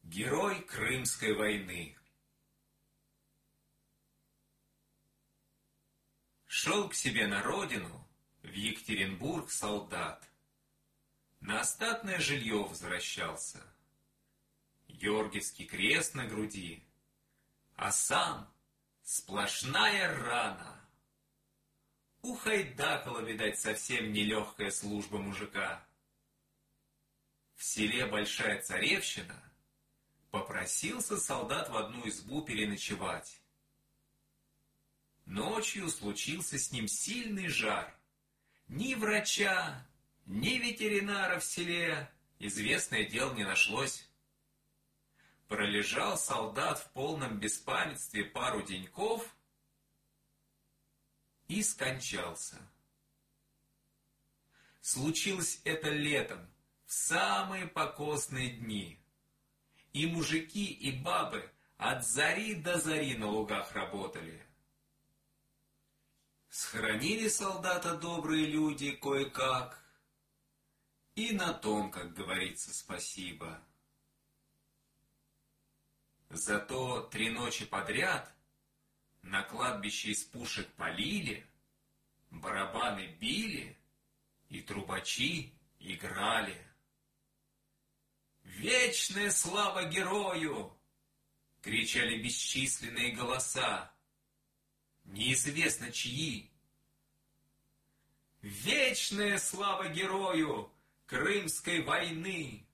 Герой Крымской войны. Шел к себе на родину, в Екатеринбург, солдат. На остатное жилье возвращался. Георгиевский крест на груди, а сам сплошная рана. Ухайдакала, видать, совсем нелегкая служба мужика. В селе Большая Царевщина попросился солдат в одну избу переночевать. Ночью случился с ним сильный жар. Ни врача, ни ветеринара в селе, известное дело, не нашлось. Пролежал солдат в полном беспамятстве пару деньков и скончался. Случилось это летом, в самые покосные дни. И мужики, и бабы от зари до зари на лугах работали. Схоронили солдата добрые люди кое-как, и на том, как говорится, спасибо. Зато 3 ночи подряд на кладбище из пушек полили, барабаны били и трубачи играли. «Вечная слава герою!» — кричали бесчисленные голоса, неизвестно чьи. «Вечная слава герою Крымской войны!»